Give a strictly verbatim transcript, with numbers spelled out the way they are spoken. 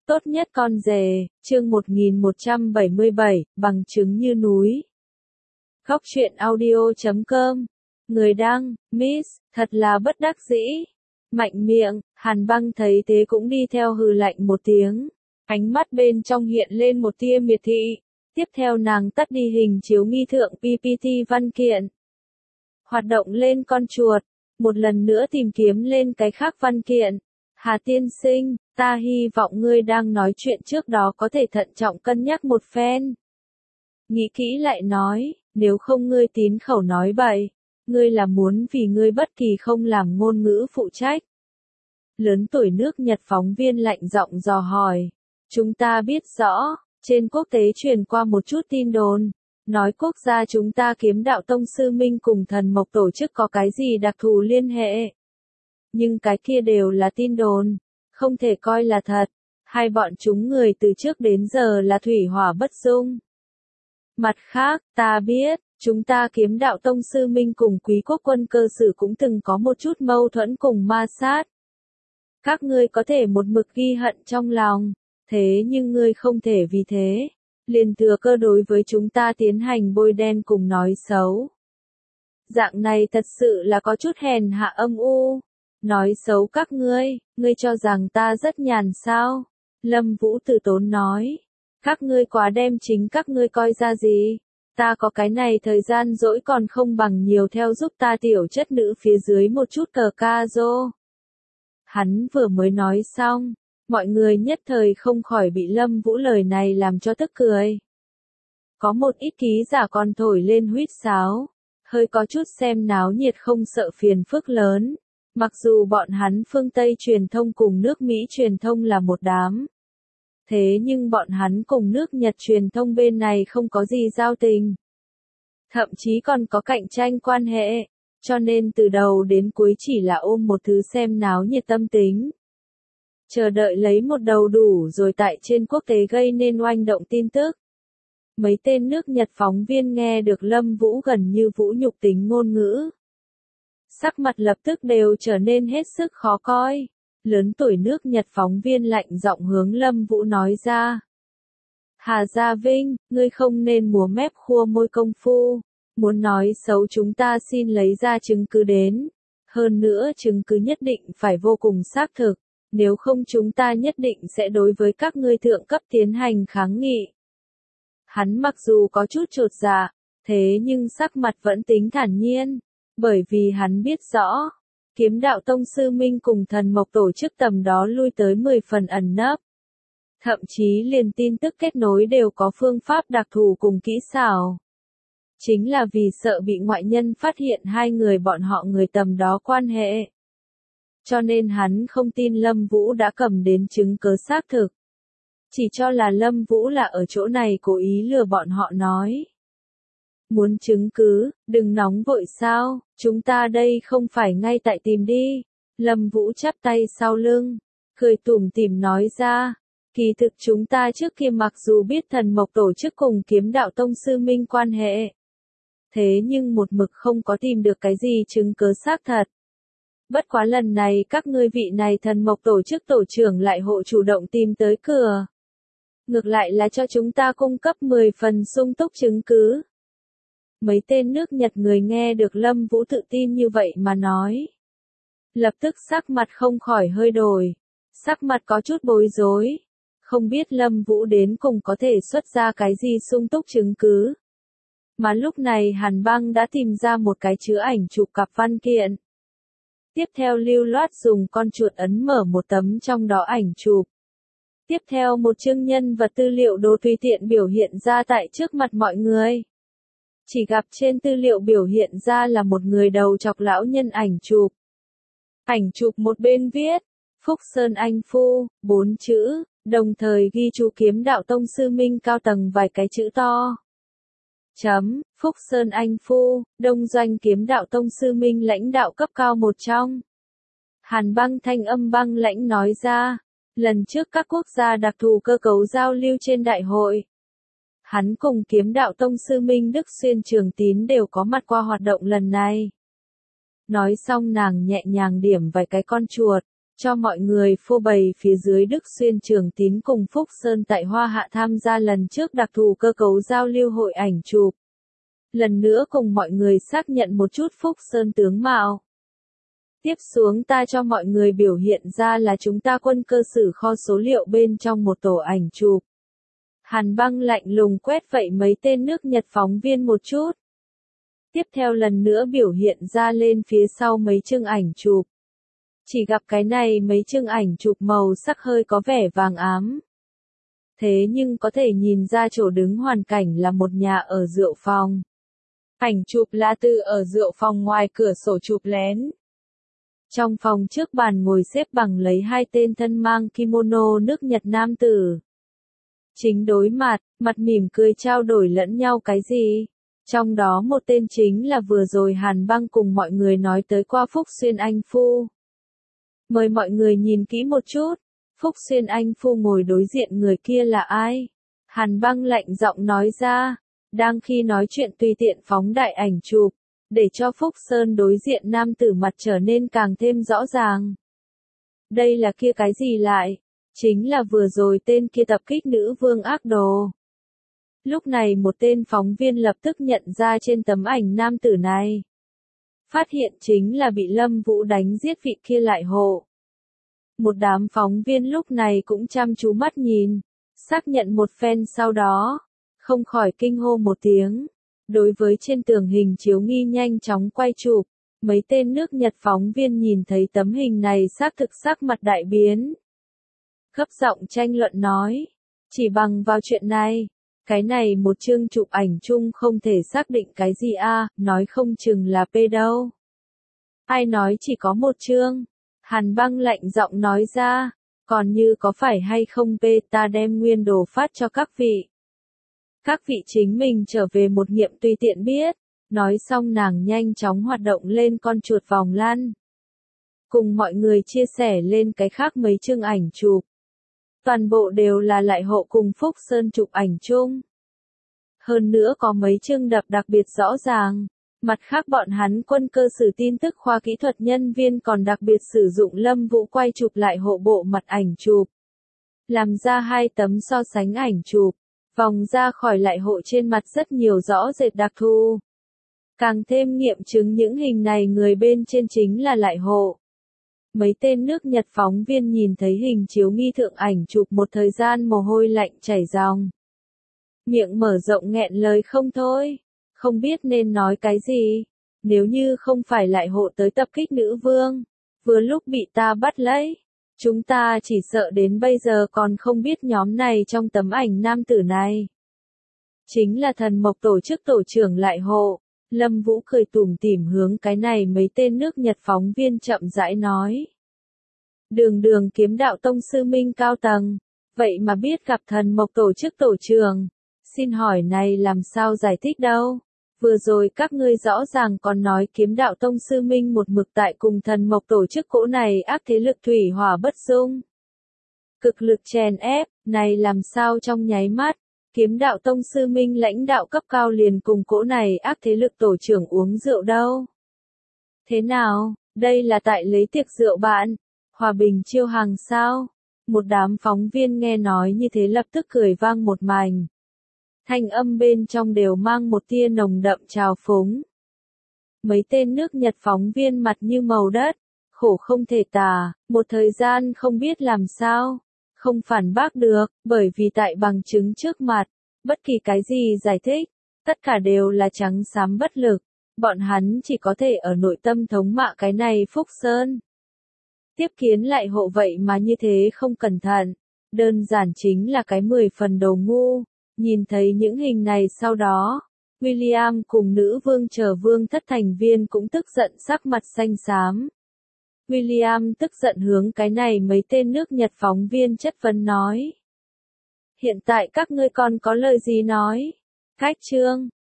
Tốt nhất con rể, chương một nghìn một trăm bảy mươi bảy, bằng chứng như núi. Góc truyện audio chấm com. Người đăng, Miss, thật là bất đắc dĩ. Mạnh miệng, Hàn Băng thấy thế cũng đi theo hừ lạnh một tiếng. Ánh mắt bên trong hiện lên một tia miệt thị. Tiếp theo nàng tắt đi hình chiếu nghi thượng pê pê tê văn kiện. Hoạt động lên con chuột. Một lần nữa tìm kiếm lên cái khác văn kiện. Hà tiên sinh, ta hy vọng ngươi đang nói chuyện trước đó có thể thận trọng cân nhắc một phen. Nghĩ kỹ lại nói, nếu không ngươi tín khẩu nói bậy, ngươi là muốn vì ngươi bất kỳ không làm ngôn ngữ phụ trách. Lớn tuổi nước Nhật phóng viên lạnh giọng dò hỏi. Chúng ta biết rõ, trên quốc tế truyền qua một chút tin đồn, nói quốc gia chúng ta Kiếm Đạo Tông Sư Minh cùng Thần Mộc tổ chức có cái gì đặc thù liên hệ. Nhưng cái kia đều là tin đồn, không thể coi là thật. Hai bọn chúng người từ trước đến giờ là thủy hỏa bất dung. Mặt khác, ta biết, chúng ta Kiếm Đạo Tông Sư Minh cùng Quý Quốc Quân Cơ Sử cũng từng có một chút mâu thuẫn cùng ma sát. Các ngươi có thể một mực ghi hận trong lòng, thế nhưng ngươi không thể vì thế liền thừa cơ đối với chúng ta tiến hành bôi đen cùng nói xấu. Dạng này thật sự là có chút hèn hạ âm u. Nói xấu các ngươi, ngươi cho rằng ta rất nhàn sao? Lâm Vũ từ tốn nói. Các ngươi quá đem chính các ngươi coi ra gì? Ta có cái này thời gian dỗi còn không bằng nhiều theo giúp ta tiểu chất nữ phía dưới một chút cờ ca rô. Hắn vừa mới nói xong, mọi người nhất thời không khỏi bị Lâm Vũ lời này làm cho tức cười. Có một ít ký giả còn thổi lên huýt sáo, hơi có chút xem náo nhiệt không sợ phiền phức lớn. Mặc dù bọn hắn phương Tây truyền thông cùng nước Mỹ truyền thông là một đám. Thế nhưng bọn hắn cùng nước Nhật truyền thông bên này không có gì giao tình. Thậm chí còn có cạnh tranh quan hệ. Cho nên từ đầu đến cuối chỉ là ôm một thứ xem náo nhiệt tâm tính. Chờ đợi lấy một đầu đủ rồi tại trên quốc tế gây nên oanh động tin tức. Mấy tên nước Nhật phóng viên nghe được Lâm Vũ gần như vũ nhục tính ngôn ngữ. Sắc mặt lập tức đều trở nên hết sức khó coi. Lớn tuổi nước Nhật phóng viên lạnh giọng hướng Lâm Vũ nói ra. Hà Gia Vinh, ngươi không nên múa mép khua môi công phu. Muốn nói xấu chúng ta xin lấy ra chứng cứ đến. Hơn nữa chứng cứ nhất định phải vô cùng xác thực. Nếu không chúng ta nhất định sẽ đối với các ngươi thượng cấp tiến hành kháng nghị. Hắn mặc dù có chút chột dạ, thế nhưng sắc mặt vẫn tính thản nhiên. Bởi vì hắn biết rõ, Kiếm Đạo Tông Sư Minh cùng Thần Mộc tổ chức tầm đó lui tới mười phần ẩn nấp. Thậm chí liền tin tức kết nối đều có phương pháp đặc thù cùng kỹ xảo. Chính là vì sợ bị ngoại nhân phát hiện hai người bọn họ người tầm đó quan hệ. Cho nên hắn không tin Lâm Vũ đã cầm đến chứng cớ xác thực. Chỉ cho là Lâm Vũ là ở chỗ này cố ý lừa bọn họ nói. Muốn chứng cứ, đừng nóng vội sao, chúng ta đây không phải ngay tại tìm đi. Lâm Vũ chắp tay sau lưng, cười tủm tỉm nói ra. Kỳ thực chúng ta trước kia mặc dù biết Thần Mộc tổ chức cùng Kiếm Đạo Tông Sư Minh quan hệ. Thế nhưng một mực không có tìm được cái gì chứng cứ xác thật. Bất quá lần này các ngươi vị này Thần Mộc tổ chức tổ trưởng lại hộ chủ động tìm tới cửa. Ngược lại là cho chúng ta cung cấp mười phần sung túc chứng cứ. Mấy tên nước Nhật người nghe được Lâm Vũ tự tin như vậy mà nói. Lập tức sắc mặt không khỏi hơi đổi. Sắc mặt có chút bối rối. Không biết Lâm Vũ đến cùng có thể xuất ra cái gì sung túc chứng cứ. Mà lúc này Hàn Băng đã tìm ra một cái chứa ảnh chụp cặp văn kiện. Tiếp theo lưu loát dùng con chuột ấn mở một tấm trong đó ảnh chụp. Tiếp theo một chương nhân vật tư liệu đồ tùy tiện biểu hiện ra tại trước mặt mọi người. Chỉ gặp trên tư liệu biểu hiện ra là một người đầu chọc lão nhân ảnh chụp. Ảnh chụp một bên viết, Phúc Sơn Anh Phu, bốn chữ, đồng thời ghi chú Kiếm Đạo Tông Sư Minh cao tầng vài cái chữ to. Chấm, Phúc Sơn Anh Phu, Đông Doanh Kiếm Đạo Tông Sư Minh lãnh đạo cấp cao một trong. Hàn Băng thanh âm băng lãnh nói ra, lần trước các quốc gia đặc thù cơ cấu giao lưu trên đại hội. Hắn cùng Kiếm Đạo Tông Sư Minh Đức Xuyên Trường Tín đều có mặt qua hoạt động lần này. Nói xong nàng nhẹ nhàng điểm vài cái con chuột, cho mọi người phô bày phía dưới Đức Xuyên Trường Tín cùng Phúc Sơn tại Hoa Hạ tham gia lần trước đặc thù cơ cấu giao lưu hội ảnh chụp. Lần nữa cùng mọi người xác nhận một chút Phúc Sơn tướng mạo. Tiếp xuống ta cho mọi người biểu hiện ra là chúng ta quân cơ sử kho số liệu bên trong một tổ ảnh chụp. Hàn Băng lạnh lùng quét vậy mấy tên nước Nhật phóng viên một chút. Tiếp theo lần nữa biểu hiện ra lên phía sau mấy chương ảnh chụp. Chỉ gặp cái này mấy chương ảnh chụp màu sắc hơi có vẻ vàng ám. Thế nhưng có thể nhìn ra chỗ đứng hoàn cảnh là một nhà ở rượu phòng. Ảnh chụp là từ ở rượu phòng ngoài cửa sổ chụp lén. Trong phòng trước bàn ngồi xếp bằng lấy hai tên thân mang kimono nước Nhật nam tử. Chính đối mặt, mặt mỉm cười trao đổi lẫn nhau cái gì. Trong đó một tên chính là vừa rồi Hàn Băng cùng mọi người nói tới qua Phúc Xuyên Anh Phu. Mời mọi người nhìn kỹ một chút. Phúc Xuyên Anh Phu ngồi đối diện người kia là ai? Hàn Băng lạnh giọng nói ra. Đang khi nói chuyện tùy tiện phóng đại ảnh chụp. Để cho Phúc Sơn đối diện nam tử mặt trở nên càng thêm rõ ràng. Đây là kia cái gì lại? Chính là vừa rồi tên kia tập kích nữ vương ác đồ. Lúc này một tên phóng viên lập tức nhận ra trên tấm ảnh nam tử này. Phát hiện chính là bị Lâm Vũ đánh giết vị kia lại hộ. Một đám phóng viên lúc này cũng chăm chú mắt nhìn, xác nhận một phen sau đó, không khỏi kinh hô một tiếng. Đối với trên tường hình chiếu nghi nhanh chóng quay chụp, mấy tên nước Nhật phóng viên nhìn thấy tấm hình này xác thực sắc mặt đại biến. Gấp giọng tranh luận nói, chỉ bằng vào chuyện này, cái này một chương chụp ảnh chung không thể xác định cái gì a, nói không chừng là P đâu. Ai nói chỉ có một chương? Hàn Băng lạnh giọng nói ra, còn như có phải hay không P ta đem nguyên đồ phát cho các vị. Các vị chính mình trở về một nghiệm tùy tiện biết. Nói xong nàng nhanh chóng hoạt động lên con chuột vòng lăn. Cùng mọi người chia sẻ lên cái khác mấy chương ảnh chụp. Toàn bộ đều là lại hộ cùng Phúc Sơn chụp ảnh chung. Hơn nữa có mấy chương đập đặc biệt rõ ràng. Mặt khác bọn hắn quân cơ sử tin tức khoa kỹ thuật nhân viên còn đặc biệt sử dụng Lâm Vũ quay chụp lại hộ bộ mặt ảnh chụp. Làm ra hai tấm so sánh ảnh chụp. Vòng ra khỏi lại hộ trên mặt rất nhiều rõ rệt đặc thù. Càng thêm nghiệm chứng những hình này người bên trên chính là lại hộ. Mấy tên nước Nhật phóng viên nhìn thấy hình chiếu nghi thượng ảnh chụp một thời gian mồ hôi lạnh chảy ròng. Miệng mở rộng nghẹn lời không thôi. Không biết nên nói cái gì. Nếu như không phải lại hộ tới tập kích nữ vương. Vừa lúc bị ta bắt lấy. Chúng ta chỉ sợ đến bây giờ còn không biết nhóm này trong tấm ảnh nam tử này. Chính là thần mộc tổ chức tổ trưởng lại hộ. Lâm Vũ cười tủm tỉm hướng cái này mấy tên nước Nhật phóng viên chậm rãi nói. Đường đường kiếm đạo tông sư minh cao tầng. Vậy mà biết gặp thần mộc tổ chức tổ trưởng. Xin hỏi này làm sao giải thích đâu. Vừa rồi các ngươi rõ ràng còn nói kiếm đạo tông sư minh một mực tại cùng thần mộc tổ chức cỗ này ác thế lực thủy hỏa bất dung. Cực lực chèn ép, này làm sao trong nháy mắt, kiếm đạo tông sư minh lãnh đạo cấp cao liền cùng cỗ này ác thế lực tổ trưởng uống rượu đâu. Thế nào, đây là tại lấy tiệc rượu bạn, hòa bình chiêu hàng sao? Một đám phóng viên nghe nói như thế lập tức cười vang một mảnh. Thanh âm bên trong đều mang một tia nồng đậm trào phúng. Mấy tên nước Nhật phóng viên mặt như màu đất, khổ không thể tả, một thời gian không biết làm sao, không phản bác được, bởi vì tại bằng chứng trước mặt, bất kỳ cái gì giải thích, tất cả đều là trắng xám bất lực, bọn hắn chỉ có thể ở nội tâm thống mạ cái này Phúc Sơn. Tiếp kiến lại hộ vậy mà như thế không cẩn thận, đơn giản chính là cái mười phần đồ ngu. Nhìn thấy những hình này sau đó, William cùng nữ vương chờ vương thất thành viên cũng tức giận sắc mặt xanh xám. William tức giận hướng cái này mấy tên nước Nhật phóng viên chất vấn nói. Hiện tại các ngươi còn có lời gì nói? Cách chương,